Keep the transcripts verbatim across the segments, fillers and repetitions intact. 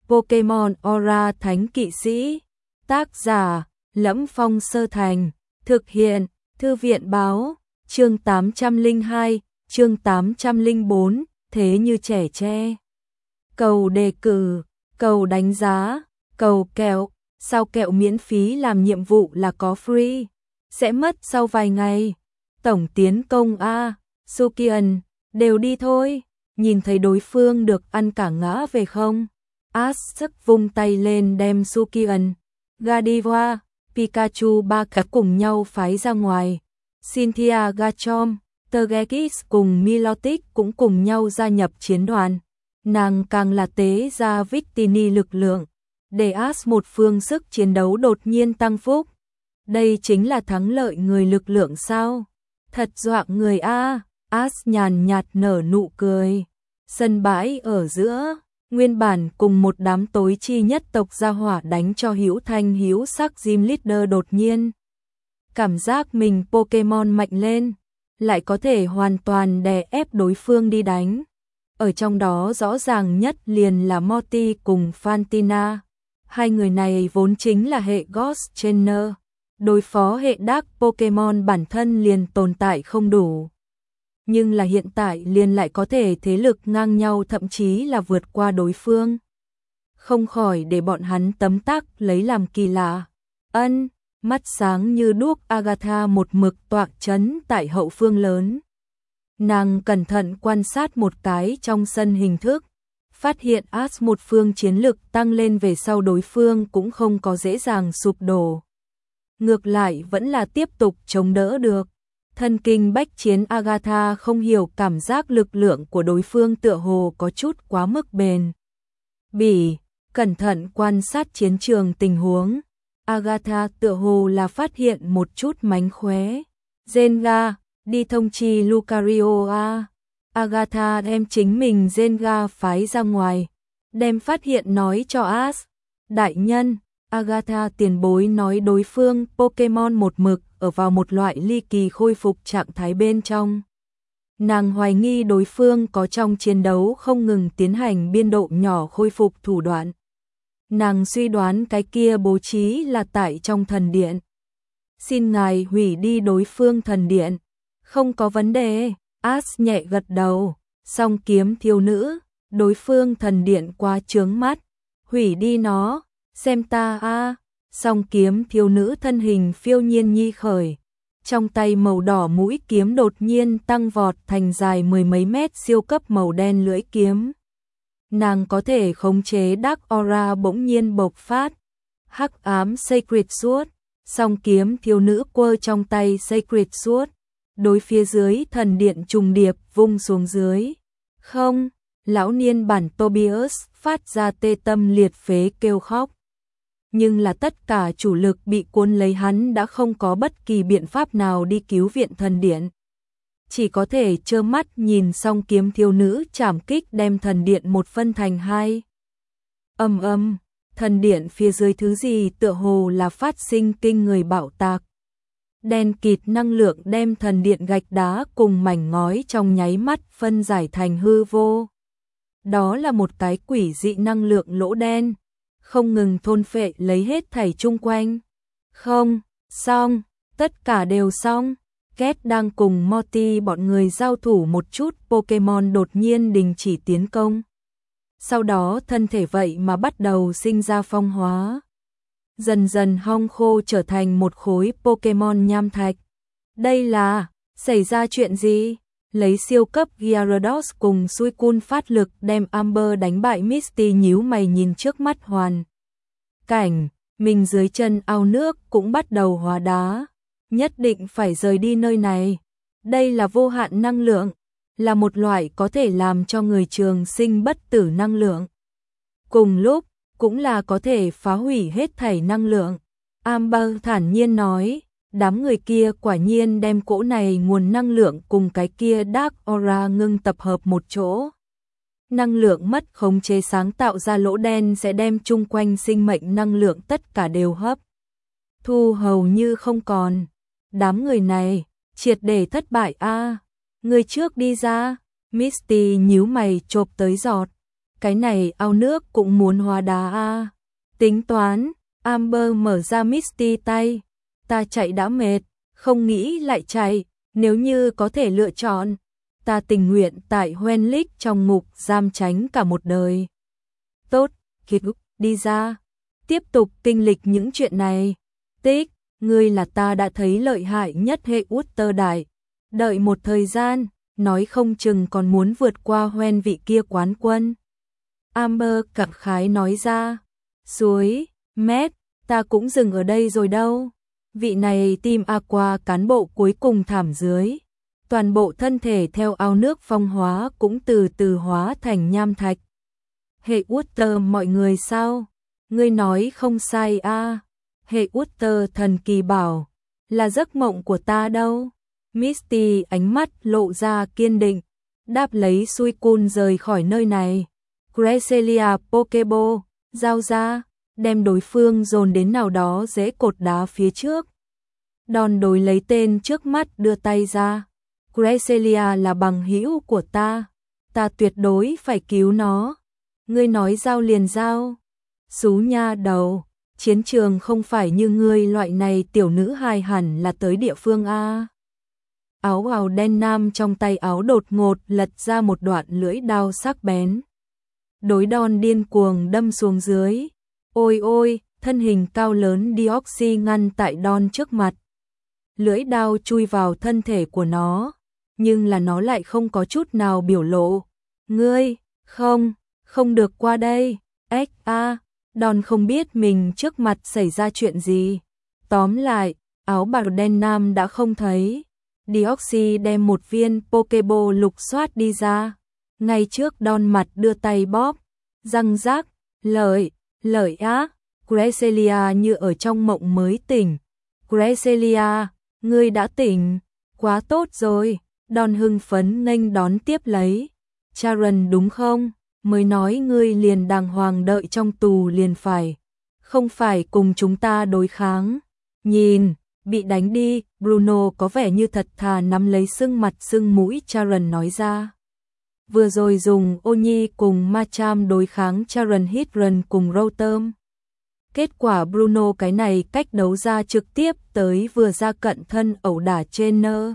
Pokemon Aura Thánh Kỵ Sĩ. Tác giả: Lẫm Phong Sơ Thành. Thực hiện: Thư viện báo. Chương tám trăm lẻ hai, chương tám trăm lẻ bốn, thế như trẻ tre. Cầu đề cử, cầu đánh giá, cầu kẹo, sao kẹo miễn phí làm nhiệm vụ là có free, sẽ mất sau vài ngày. Tổng tiến công A, Sukian, đều đi thôi, nhìn thấy đối phương được ăn cả ngã về không? Ash sức vung tay lên đem Sukian, Gardevoir, Pikachu ba cả cùng nhau phái ra ngoài. Cynthia Garchomp, Togekiss cùng Milotic cũng cùng nhau gia nhập chiến đoàn. Nàng càng là tế ra Victini lực lượng, để Ash một phương sức chiến đấu đột nhiên tăng phúc. Đây chính là thắng lợi người lực lượng sao? Thật dọa người a. Ash nhàn nhạt nở nụ cười. Sân bãi ở giữa, nguyên bản cùng một đám tối chi nhất tộc gia hỏa đánh cho hữu thanh hữu sắc Gym Leader đột nhiên cảm giác mình Pokemon mạnh lên, lại có thể hoàn toàn đè ép đối phương đi đánh. Ở trong đó rõ ràng nhất liền là Morty cùng Fantina. Hai người này vốn chính là hệ Ghost Trainer, đối phó hệ Dark Pokemon bản thân liền tồn tại không đủ. Nhưng là hiện tại liền lại có thể thế lực ngang nhau, thậm chí là vượt qua đối phương. Không khỏi để bọn hắn tấm tắc lấy làm kỳ lạ. Ân, mắt sáng như đuốc Agatha một mực tọa chấn tại hậu phương lớn. Nàng cẩn thận quan sát một cái trong sân hình thức, phát hiện Ash một phương chiến lực tăng lên về sau đối phương cũng không có dễ dàng sụp đổ. Ngược lại vẫn là tiếp tục chống đỡ được. Thân kinh bách chiến Agatha không hiểu cảm giác lực lượng của đối phương tựa hồ có chút quá mức bền bỉ, cẩn thận quan sát chiến trường tình huống. Agatha tựa hồ là phát hiện một chút mánh khóe. Zenga, đi thông chi Lucario a. Agatha đem chính mình Zenga phái ra ngoài, đem phát hiện nói cho Ash. Đại nhân, Agatha tiền bối nói đối phương Pokemon một mực ở vào một loại ly kỳ khôi phục trạng thái bên trong. Nàng hoài nghi đối phương có trong chiến đấu không ngừng tiến hành biên độ nhỏ khôi phục thủ đoạn. Nàng suy đoán cái kia bố trí là tại trong thần điện. Xin ngài hủy đi đối phương thần điện. Không có vấn đề. Ash nhẹ gật đầu. Song kiếm thiếu nữ, đối phương thần điện quá chướng mắt, hủy đi nó, xem ta a. Song kiếm thiếu nữ thân hình phiêu nhiên nhi khởi, trong tay màu đỏ mũi kiếm đột nhiên tăng vọt thành dài mười mấy mét siêu cấp màu đen lưỡi kiếm. Nàng có thể khống chế Dark Aura bỗng nhiên bộc phát. Hắc ám Sacred Sword, song kiếm thiếu nữ quơ trong tay Sacred Sword, đối phía dưới thần điện trùng điệp vung xuống dưới. Không, lão niên bản Tobias phát ra tê tâm liệt phế kêu khóc. Nhưng là tất cả chủ lực bị cuốn lấy, hắn đã không có bất kỳ biện pháp nào đi cứu viện thần điện. Chỉ có thể trơ mắt nhìn song kiếm thiếu nữ chảm kích đem thần điện một phân thành hai. Âm âm, thần điện phía dưới thứ gì tựa hồ là phát sinh kinh người bạo tạc. Đen kịt năng lượng đem thần điện gạch đá cùng mảnh ngói trong nháy mắt phân giải thành hư vô. Đó là một cái quỷ dị năng lượng lỗ đen, không ngừng thôn phệ lấy hết thảy chung quanh. Không, xong, tất cả đều xong. Két đang cùng Morty bọn người giao thủ một chút, Pokemon đột nhiên đình chỉ tiến công. Sau đó thân thể vậy mà bắt đầu sinh ra phong hóa. Dần dần hong khô trở thành một khối Pokemon nham thạch. Đây là, xảy ra chuyện gì? Lấy siêu cấp Gyarados cùng Suicune phát lực đem Amber đánh bại. Misty nhíu mày nhìn trước mắt hoàn cảnh, mình dưới chân ao nước cũng bắt đầu hóa đá. Nhất định phải rời đi nơi này. Đây là vô hạn năng lượng, là một loại có thể làm cho người trường sinh bất tử năng lượng. Cùng lúc, cũng là có thể phá hủy hết thảy năng lượng. Amber thản nhiên nói, đám người kia quả nhiên đem cỗ này nguồn năng lượng cùng cái kia Dark Aura ngưng tập hợp một chỗ. Năng lượng mất khống chế sáng tạo ra lỗ đen sẽ đem chung quanh sinh mệnh năng lượng tất cả đều hấp thu hầu như không còn. Đám người này triệt để thất bại a. Người trước đi ra. Misty nhíu mày chộp tới giọt cái này ao nước cũng muốn hóa đá a. Tính toán, Amber mở ra Misty tay. Ta chạy đã mệt, không nghĩ lại chạy, nếu như có thể lựa chọn, ta tình nguyện tại Wenlick trong ngục giam tránh cả một đời. Tốt, Kit đi ra, tiếp tục kinh lịch những chuyện này. Tích, ngươi là ta đã thấy lợi hại nhất hệ Utter Đại. Đợi một thời gian, nói không chừng còn muốn vượt qua Hoen vị kia quán quân. Amber cảm khái nói ra. Suối, mét, ta cũng dừng ở đây rồi đâu. Vị này team Aqua cán bộ cuối cùng thảm dưới. Toàn bộ thân thể theo ao nước phong hóa cũng từ từ hóa thành nham thạch. Hệ Utter mọi người sao? Ngươi nói không sai a. Hệ Utter thần kỳ bảo, là giấc mộng của ta đâu. Misty ánh mắt lộ ra kiên định, đáp lấy Suicune rời khỏi nơi này. Cresselia Pokeball, giao ra, đem đối phương dồn đến nào đó dễ cột đá phía trước. Đòn đối lấy tên trước mắt đưa tay ra. Cresselia là bằng hữu của ta, ta tuyệt đối phải cứu nó. Ngươi nói giao liền giao. Xú nha đầu, chiến trường không phải như ngươi loại này tiểu nữ hài hẳn là tới địa phương a. Áo áo đen nam trong tay áo đột ngột lật ra một đoạn lưỡi đao sắc bén. Đối đòn điên cuồng đâm xuống dưới. Ôi ôi, thân hình cao lớn Deoxy ngăn tại đòn trước mặt. Lưỡi đao chui vào thân thể của nó, nhưng là nó lại không có chút nào biểu lộ. Ngươi, không, không được qua đây. Ếch a, đòn không biết mình trước mặt xảy ra chuyện gì. Tóm lại, áo bào đen nam đã không thấy. Deoxy đem một viên Pokeball lục soát đi ra. Ngay trước đòn mặt đưa tay bóp. Răng rác, lợi, lợi á. Cresselia như ở trong mộng mới tỉnh. Cresselia, ngươi đã tỉnh, quá tốt rồi. Đòn hưng phấn nghênh đón tiếp lấy. Charon đúng không? Mới nói ngươi liền đàng hoàng đợi trong tù liền phải. Không phải cùng chúng ta đối kháng. Nhìn, bị đánh đi. Bruno có vẻ như thật thà nắm lấy sưng mặt sưng mũi. Charon nói ra. Vừa rồi dùng ô nhi cùng Machamp đối kháng Charon Hidron cùng Rotom. Kết quả Bruno cái này cách đấu ra trực tiếp tới vừa ra cận thân ẩu đả Trainer.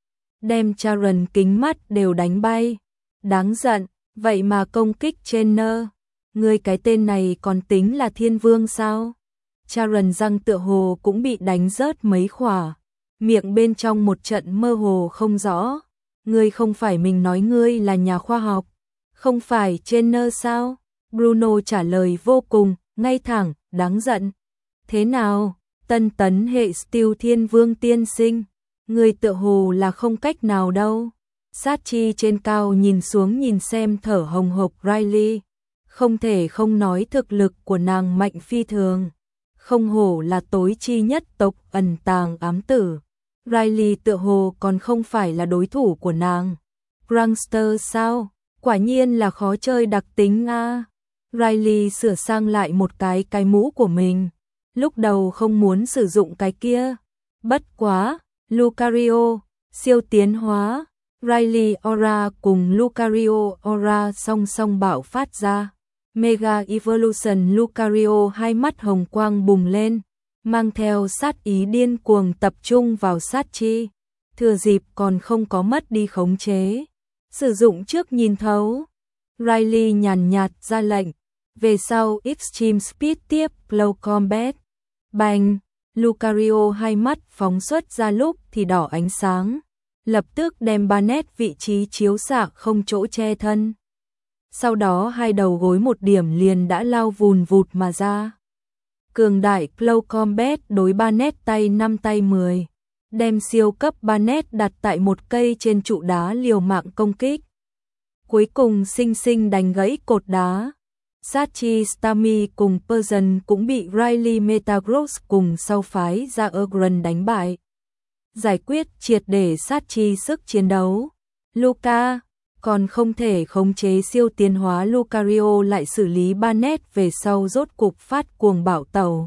Đem Charon kính mắt đều đánh bay. Đáng giận, vậy mà công kích Trainer. Ngươi cái tên này còn tính là thiên vương sao? Charon răng tựa hồ cũng bị đánh rớt mấy khỏa. Miệng bên trong một trận mơ hồ không rõ. Ngươi không phải mình nói ngươi là nhà khoa học. Không phải Trainer sao? Bruno trả lời vô cùng, ngay thẳng, đáng giận. Thế nào? Tân tấn hệ Steel Thiên Vương tiên sinh. Ngươi tựa hồ là không cách nào đâu. Sát chi trên cao nhìn xuống nhìn xem thở hồng hộc Riley. Không thể không nói thực lực của nàng mạnh phi thường. Không hổ là tối chi nhất tộc ẩn tàng ám tử. Riley tựa hồ còn không phải là đối thủ của nàng. Prankster sao? Quả nhiên là khó chơi đặc tính a. Riley sửa sang lại một cái cái mũ của mình. Lúc đầu không muốn sử dụng cái kia. Bất quá, Lucario, siêu tiến hóa. Riley Aura cùng Lucario Aura song song bạo phát ra. Mega Evolution Lucario hai mắt hồng quang bùng lên, mang theo sát ý điên cuồng tập trung vào sát chi. Thừa dịp còn không có mất đi khống chế. Sử dụng trước nhìn thấu. Riley nhàn nhạt ra lệnh. Về sau Extreme Speed tiếp Glow Combat. Bành, Lucario hai mắt phóng xuất ra lúc thì đỏ ánh sáng. Lập tức đem ba nét vị trí chiếu xạ không chỗ che thân. Sau đó hai đầu gối một điểm liền đã lao vùn vụt mà ra. Cường đại Glow Combat đối ba nét tay năm tay mười. Đem siêu cấp ba nét đặt tại một cây trên trụ đá liều mạng công kích. Cuối cùng sinh sinh đánh gãy cột đá. Sachi Stami cùng Persian cũng bị Riley Metagross cùng sau phái ra Urgron đánh bại. Giải quyết triệt để Sachi sức chiến đấu. Luca còn không thể khống chế siêu tiến hóa Lucario lại xử lý ba nét về sau rốt cục phát cuồng bạo tẩu.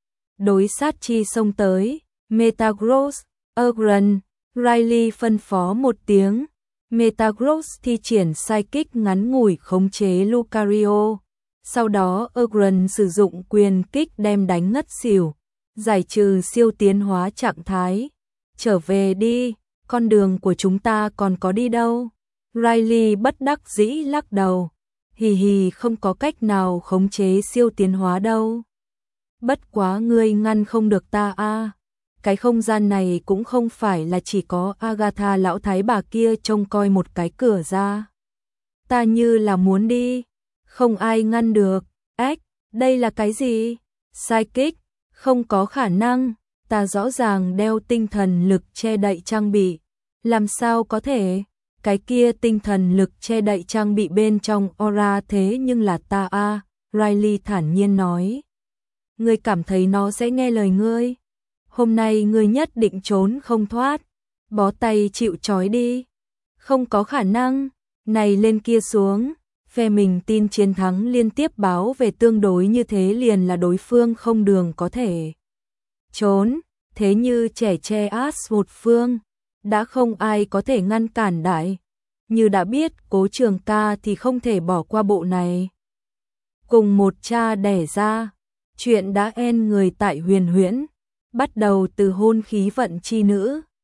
Đối Sachi xông tới, Metagross, Urgron, Riley phân phó một tiếng. Metagross thi triển Psychic ngắn ngủi khống chế Lucario. Sau đó Agron sử dụng quyền kích đem đánh ngất xỉu, giải trừ siêu tiến hóa trạng thái. Trở về đi, con đường của chúng ta còn có đi đâu. Riley bất đắc dĩ lắc đầu. Hì hì, không có cách nào khống chế siêu tiến hóa đâu. Bất quá ngươi ngăn không được ta a. Cái không gian này cũng không phải là chỉ có Agatha lão thái bà kia trông coi một cái cửa ra. Ta như là muốn đi, không ai ngăn được. Ếch, đây là cái gì? Psychic, không có khả năng, ta rõ ràng đeo tinh thần lực che đậy trang bị. Làm sao có thể? Cái kia tinh thần lực che đậy trang bị bên trong aura thế nhưng là ta a. Riley thản nhiên nói. Ngươi cảm thấy nó sẽ nghe lời ngươi? Hôm nay ngươi nhất định trốn không thoát. Bó tay chịu trói đi. Không có khả năng. Này lên kia xuống. Phe mình tin chiến thắng liên tiếp báo về tương đối như thế liền là đối phương không đường có thể trốn. Thế như trẻ che át một phương. Đã không ai có thể ngăn cản đại. Như đã biết Cố Trường Ca thì không thể bỏ qua bộ này. Cùng một cha đẻ ra. Chuyện đã en người tại Huyền Huyễn. Bắt đầu từ hôn khí vận chi nữ.